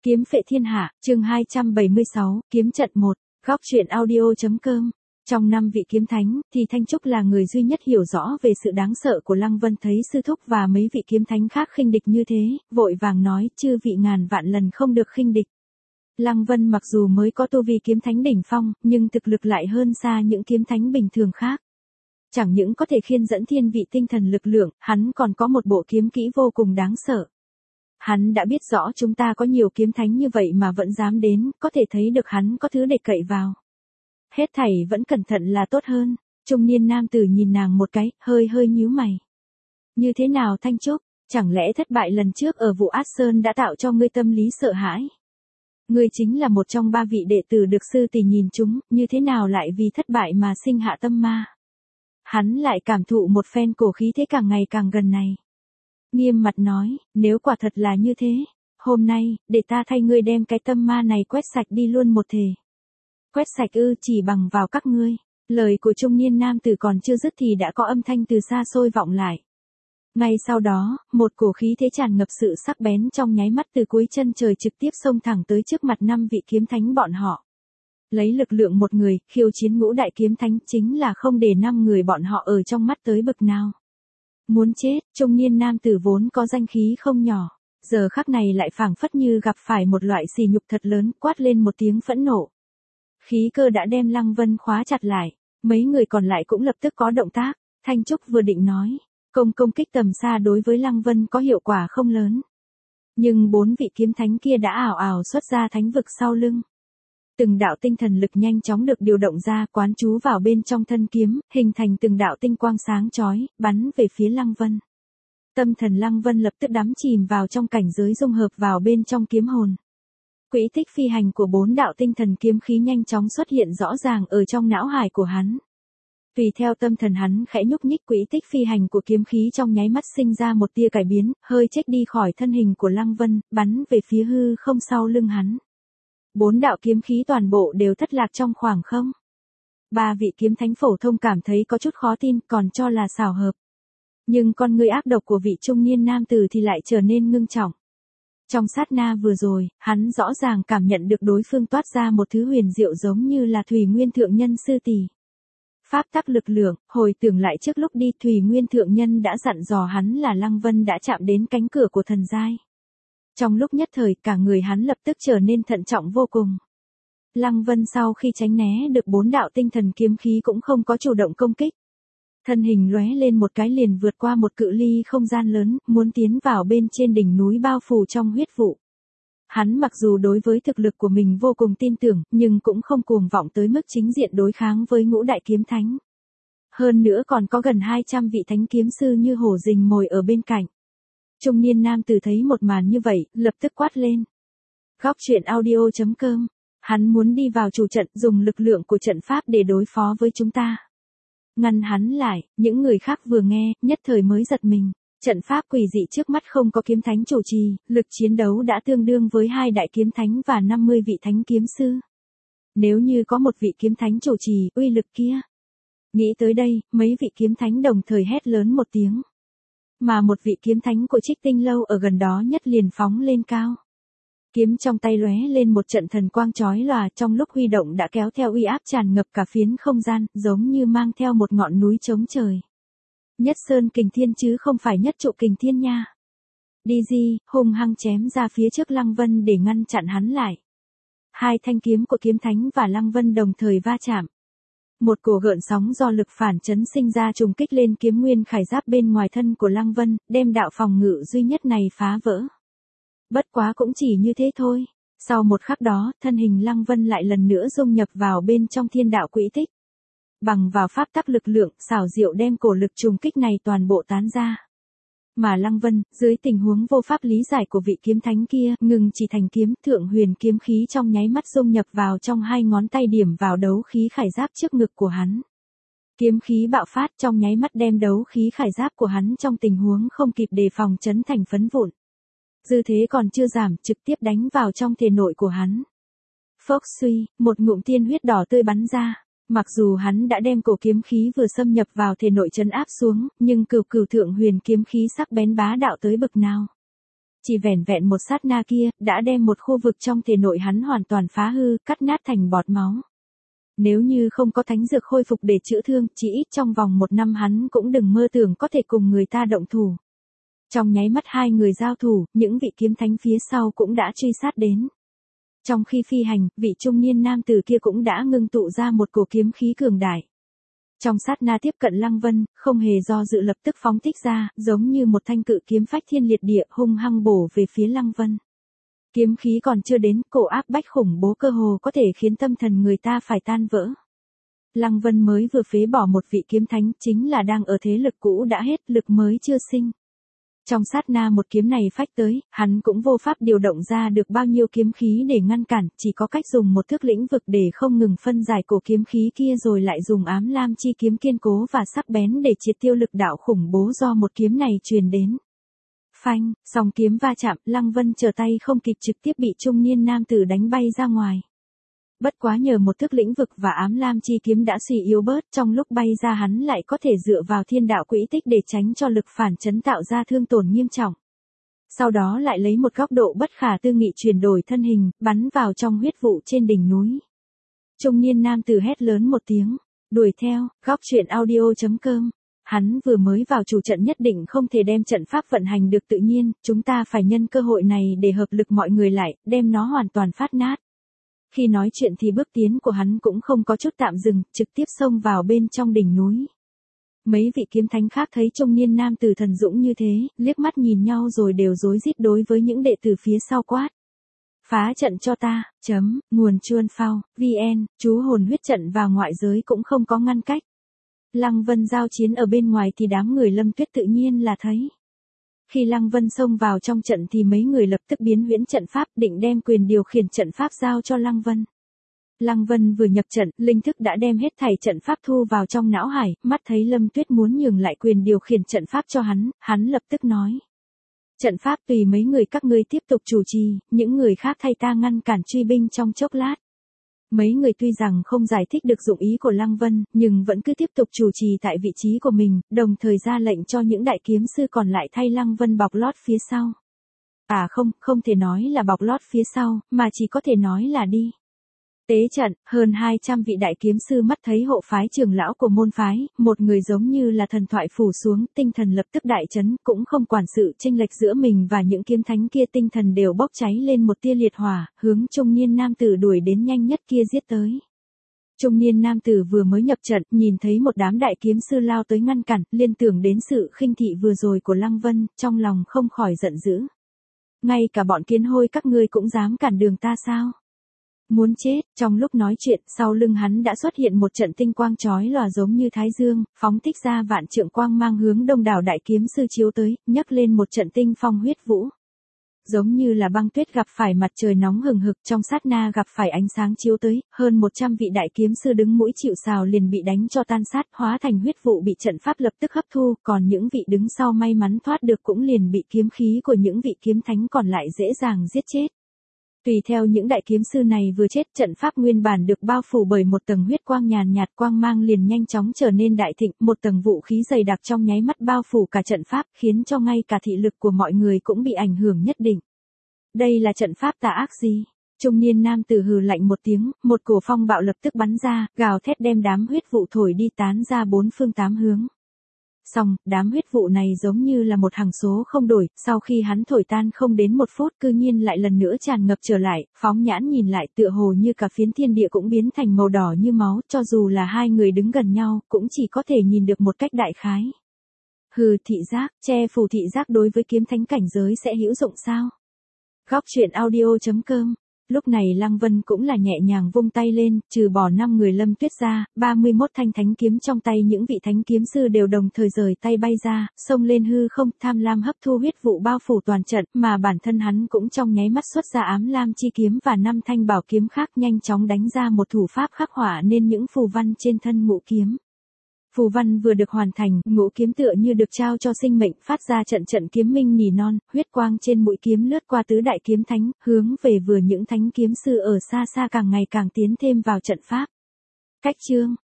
Kiếm phệ thiên hạ, chương 276, kiếm trận 1, góc truyện audio.com. Trong 5 vị kiếm thánh, thì Thanh Trúc là người duy nhất hiểu rõ về sự đáng sợ của Lăng Vân, thấy sư thúc và mấy vị kiếm thánh khác khinh địch như thế, vội vàng nói, chư vị ngàn vạn lần không được khinh địch. Lăng Vân mặc dù mới có tu vi kiếm thánh đỉnh phong, nhưng thực lực lại hơn xa những kiếm thánh bình thường khác. Chẳng những có thể khiên dẫn thiên vị tinh thần lực lượng, hắn còn có một bộ kiếm kỹ vô cùng đáng sợ. Hắn đã biết rõ chúng ta có nhiều kiếm thánh như vậy mà vẫn dám đến, có thể thấy được hắn có thứ để cậy vào. Hết thảy vẫn cẩn thận là tốt hơn. Trung niên nam tử nhìn nàng một cái, hơi nhíu mày. Như thế nào Thanh Trúc, chẳng lẽ thất bại lần trước ở vụ Át Sơn đã tạo cho ngươi tâm lý sợ hãi? Ngươi chính là một trong 3 vị đệ tử được sư tỷ nhìn chúng, như thế nào lại vì thất bại mà sinh hạ tâm ma? Hắn lại cảm thụ một phen cổ khí thế càng ngày càng gần này. Nghiêm mặt nói, nếu quả thật là như thế, hôm nay, để ta thay ngươi đem cái tâm ma này quét sạch đi luôn một thể. Quét sạch ư? Chỉ bằng vào các ngươi. Lời của trung niên nam tử còn chưa dứt thì đã có âm thanh từ xa xôi vọng lại. Ngay sau đó, một cổ khí thế tràn ngập sự sắc bén trong nháy mắt từ cuối chân trời trực tiếp xông thẳng tới trước mặt 5 vị kiếm thánh bọn họ. Lấy lực lượng một người, khiêu chiến ngũ đại kiếm thánh chính là không để 5 người bọn họ ở trong mắt tới bực nào. Muốn chết, trung niên nam tử vốn có danh khí không nhỏ, giờ khắc này lại phảng phất như gặp phải một loại sỉ nhục thật lớn, quát lên một tiếng phẫn nộ. Khí cơ đã đem Lăng Vân khóa chặt lại, mấy người còn lại cũng lập tức có động tác. Thanh Trúc vừa định nói, công kích tầm xa đối với Lăng Vân có hiệu quả không lớn. Nhưng 4 vị kiếm thánh kia đã ảo ảo xuất ra thánh vực sau lưng. Từng đạo tinh thần lực nhanh chóng được điều động ra, quán trú vào bên trong thân kiếm, hình thành từng đạo tinh quang sáng chói, bắn về phía Lăng Vân. Tâm thần Lăng Vân lập tức đắm chìm vào trong cảnh giới dung hợp vào bên trong kiếm hồn. Quỹ tích phi hành của 4 đạo tinh thần kiếm khí nhanh chóng xuất hiện rõ ràng ở trong não hải của hắn. Tùy theo tâm thần hắn khẽ nhúc nhích, quỹ tích phi hành của kiếm khí trong nháy mắt sinh ra một tia cải biến, hơi chếch đi khỏi thân hình của Lăng Vân, bắn về phía hư không sau lưng hắn. 4 đạo kiếm khí toàn bộ đều thất lạc trong khoảng không. 3 vị kiếm thánh phổ thông cảm thấy có chút khó tin, còn cho là xảo hợp. Nhưng con người ác độc của vị trung niên nam tử thì lại trở nên ngưng trọng. Trong sát na vừa rồi, hắn rõ ràng cảm nhận được đối phương toát ra một thứ huyền diệu giống như là Thủy Nguyên Thượng Nhân sư tỷ. Pháp tắc lực lượng, hồi tưởng lại trước lúc đi Thủy Nguyên Thượng Nhân đã dặn dò hắn là Lăng Vân đã chạm đến cánh cửa của thần giai. Trong lúc nhất thời cả người hắn lập tức trở nên thận trọng vô cùng. Lăng Vân sau khi tránh né được 4 đạo tinh thần kiếm khí cũng không có chủ động công kích. Thân hình lóe lên một cái liền vượt qua một cự ly không gian lớn, muốn tiến vào bên trên đỉnh núi bao phủ trong huyết vụ. Hắn mặc dù đối với thực lực của mình vô cùng tin tưởng, nhưng cũng không cuồng vọng tới mức chính diện đối kháng với ngũ đại kiếm thánh. Hơn nữa còn có gần 200 vị thánh kiếm sư như hổ rình mồi ở bên cạnh. Trung niên nam tử thấy một màn như vậy, lập tức quát lên. Góc truyện audio.com. Hắn muốn đi vào chủ trận, dùng lực lượng của trận pháp để đối phó với chúng ta. Ngăn hắn lại, những người khác vừa nghe, nhất thời mới giật mình. Trận pháp quỷ dị trước mắt không có kiếm thánh chủ trì, lực chiến đấu đã tương đương với 2 đại kiếm thánh và 50 vị thánh kiếm sư. Nếu như có một vị kiếm thánh chủ trì, uy lực kia. Nghĩ tới đây, mấy vị kiếm thánh đồng thời hét lớn một tiếng. Mà một vị kiếm thánh của Trích Tinh Lâu ở gần đó nhất liền phóng lên cao. Kiếm trong tay lóe lên một trận thần quang chói lòa, trong lúc huy động đã kéo theo uy áp tràn ngập cả phiến không gian, giống như mang theo một ngọn núi chống trời. Nhất Sơn Kình Thiên chứ không phải Nhất Trụ Kình Thiên nha. Đi gì, hung hăng chém ra phía trước Lăng Vân để ngăn chặn hắn lại. 2 thanh kiếm của kiếm thánh và Lăng Vân đồng thời va chạm. Một cổ gợn sóng do lực phản chấn sinh ra trùng kích lên kiếm nguyên khải giáp bên ngoài thân của Lăng Vân, đem đạo phòng ngự duy nhất này phá vỡ. Bất quá cũng chỉ như thế thôi. Sau một khắc đó, thân hình Lăng Vân lại lần nữa dung nhập vào bên trong thiên đạo quỹ tích. Bằng vào pháp tắc lực lượng, xảo diệu đem cổ lực trùng kích này toàn bộ tán ra. Mà Lăng Vân, dưới tình huống vô pháp lý giải của vị kiếm thánh kia, ngừng chỉ thành kiếm, thượng huyền kiếm khí trong nháy mắt dung nhập vào trong 2 ngón tay điểm vào đấu khí khải giáp trước ngực của hắn. Kiếm khí bạo phát trong nháy mắt đem đấu khí khải giáp của hắn trong tình huống không kịp đề phòng chấn thành phấn vụn. Dư thế còn chưa giảm, trực tiếp đánh vào trong thể nội của hắn. Phốc suy, một ngụm tiên huyết đỏ tươi bắn ra. Mặc dù hắn đã đem cổ kiếm khí vừa xâm nhập vào thể nội trấn áp xuống, nhưng cửu thượng huyền kiếm khí sắc bén bá đạo tới bực nào. chỉ vẻn vẹn một sát na kia, đã đem một khu vực trong thể nội hắn hoàn toàn phá hư, cắt nát thành bọt máu. Nếu như không có thánh dược khôi phục để chữa thương, chỉ ít trong vòng 1 năm hắn cũng đừng mơ tưởng có thể cùng người ta động thủ. Trong nháy mắt hai người giao thủ, những vị kiếm thánh phía sau cũng đã truy sát đến. Trong khi phi hành, vị trung niên nam tử kia cũng đã ngưng tụ ra một cổ kiếm khí cường đại. Trong sát na tiếp cận Lăng Vân, không hề do dự lập tức phóng thích ra, giống như một thanh cự kiếm phách thiên liệt địa hung hăng bổ về phía Lăng Vân. Kiếm khí còn chưa đến, cổ áp bách khủng bố cơ hồ có thể khiến tâm thần người ta phải tan vỡ. Lăng Vân mới vừa phế bỏ một vị kiếm thánh, chính là đang ở thế lực cũ đã hết, lực mới chưa sinh. Trong sát na một kiếm này phách tới, hắn cũng vô pháp điều động ra được bao nhiêu kiếm khí để ngăn cản, chỉ có cách dùng một thước lĩnh vực để không ngừng phân giải cổ kiếm khí kia rồi lại dùng ám lam chi kiếm kiên cố và sắc bén để triệt tiêu lực đạo khủng bố do một kiếm này truyền đến. Phanh, song kiếm va chạm, Lăng Vân trở tay không kịp trực tiếp bị trung niên nam tử đánh bay ra ngoài. Bất quá nhờ một thức lĩnh vực và ám lam chi kiếm đã suy yếu bớt, trong lúc bay ra hắn lại có thể dựa vào thiên đạo quỹ tích để tránh cho lực phản chấn tạo ra thương tổn nghiêm trọng. Sau đó lại lấy một góc độ bất khả tư nghị chuyển đổi thân hình, bắn vào trong huyết vụ trên đỉnh núi. Trung niên nam tử hét lớn một tiếng, đuổi theo, góc truyện audio.com. Hắn vừa mới vào chủ trận nhất định không thể đem trận pháp vận hành được tự nhiên, chúng ta phải nhân cơ hội này để hợp lực mọi người lại, đem nó hoàn toàn phát nát. Khi nói chuyện thì bước tiến của hắn cũng không có chút tạm dừng, trực tiếp xông vào bên trong đỉnh núi. Mấy vị kiếm thánh khác thấy trung niên nam tử thần dũng như thế, liếc mắt nhìn nhau rồi đều rối rít đối với những đệ tử phía sau quát. Phá trận cho ta, nguồn chuôn phao, VN, chú hồn huyết trận và ngoại giới cũng không có ngăn cách. Lăng Vân giao chiến ở bên ngoài thì đám người Lâm Tuyết tự nhiên là thấy. Khi Lăng Vân xông vào trong trận thì mấy người lập tức biến huyễn trận pháp định đem quyền điều khiển trận pháp giao cho Lăng Vân. Lăng Vân vừa nhập trận, linh thức đã đem hết thảy trận pháp thu vào trong não hải, mắt thấy Lâm Tuyết muốn nhường lại quyền điều khiển trận pháp cho hắn lập tức nói. Trận pháp tùy mấy người các ngươi tiếp tục chủ trì, những người khác thay ta ngăn cản truy binh trong chốc lát. Mấy người tuy rằng không giải thích được dụng ý của Lăng Vân, nhưng vẫn cứ tiếp tục chủ trì tại vị trí của mình, đồng thời ra lệnh cho những đại kiếm sư còn lại thay Lăng Vân bọc lót phía sau. Không thể nói là bọc lót phía sau, mà chỉ có thể nói là đi. Tế trận, hơn 200 vị đại kiếm sư mắt thấy hộ phái trưởng lão của môn phái, một người giống như là thần thoại phủ xuống, tinh thần lập tức đại chấn, cũng không quản sự chênh lệch giữa mình và những kiếm thánh kia, tinh thần đều bốc cháy lên một tia liệt hỏa, hướng trung niên nam tử đuổi đến nhanh nhất kia giết tới. Trung niên nam tử vừa mới nhập trận, nhìn thấy một đám đại kiếm sư lao tới ngăn cản, liên tưởng đến sự khinh thị vừa rồi của Lăng Vân, trong lòng không khỏi giận dữ. Ngay cả bọn kiến hôi các ngươi cũng dám cản đường ta sao? Muốn chết, trong lúc nói chuyện, sau lưng hắn đã xuất hiện một trận tinh quang chói lòa giống như thái dương, phóng thích ra vạn trượng quang mang hướng đông đảo đại kiếm sư chiếu tới, nhấc lên một trận tinh phong huyết vũ. Giống như là băng tuyết gặp phải mặt trời nóng hừng hực, trong sát na gặp phải ánh sáng chiếu tới, hơn 100 vị đại kiếm sư đứng mũi chịu sào liền bị đánh cho tan sát, hóa thành huyết vụ bị trận pháp lập tức hấp thu, còn những vị đứng sau may mắn thoát được cũng liền bị kiếm khí của những vị kiếm thánh còn lại dễ dàng giết chết. Tùy theo những đại kiếm sư này vừa chết, trận pháp nguyên bản được bao phủ bởi một tầng huyết quang nhàn nhạt, quang mang liền nhanh chóng trở nên đại thịnh, một tầng vũ khí dày đặc trong nháy mắt bao phủ cả trận pháp, khiến cho ngay cả thị lực của mọi người cũng bị ảnh hưởng nhất định. Đây là trận pháp tà ác gì? Trung niên nam tử hừ lạnh một tiếng, một cổ phong bạo lập tức bắn ra, gào thét đem đám huyết vụ thổi đi tán ra bốn phương tám hướng. Xong, đám huyết vụ này giống như là một hằng số không đổi, sau khi hắn thổi tan không đến 1 phút cư nhiên lại lần nữa tràn ngập trở lại, phóng nhãn nhìn lại tựa hồ như cả phiến thiên địa cũng biến thành màu đỏ như máu, cho dù là hai người đứng gần nhau, cũng chỉ có thể nhìn được một cách đại khái. Hừ, thị giác, che phủ thị giác đối với kiếm thánh cảnh giới sẽ hữu dụng sao? Góc truyện audio.com. Lúc này Lăng Vân cũng là nhẹ nhàng vung tay lên, trừ bỏ 5 người Lâm Tuyết ra, 31 thanh thánh kiếm trong tay những vị thánh kiếm sư đều đồng thời rời tay bay ra, xông lên hư không, tham lam hấp thu huyết vụ bao phủ toàn trận, mà bản thân hắn cũng trong nháy mắt xuất ra ám lam chi kiếm và 5 thanh bảo kiếm khác, nhanh chóng đánh ra một thủ pháp khắc họa nên những phù văn trên thân ngũ kiếm. Phù văn vừa được hoàn thành, ngũ kiếm tựa như được trao cho sinh mệnh, phát ra trận trận kiếm minh nỉ non, huyết quang trên mũi kiếm lướt qua tứ đại kiếm thánh, hướng về vừa những thánh kiếm sư ở xa xa càng ngày càng tiến thêm vào trận pháp. Cách chương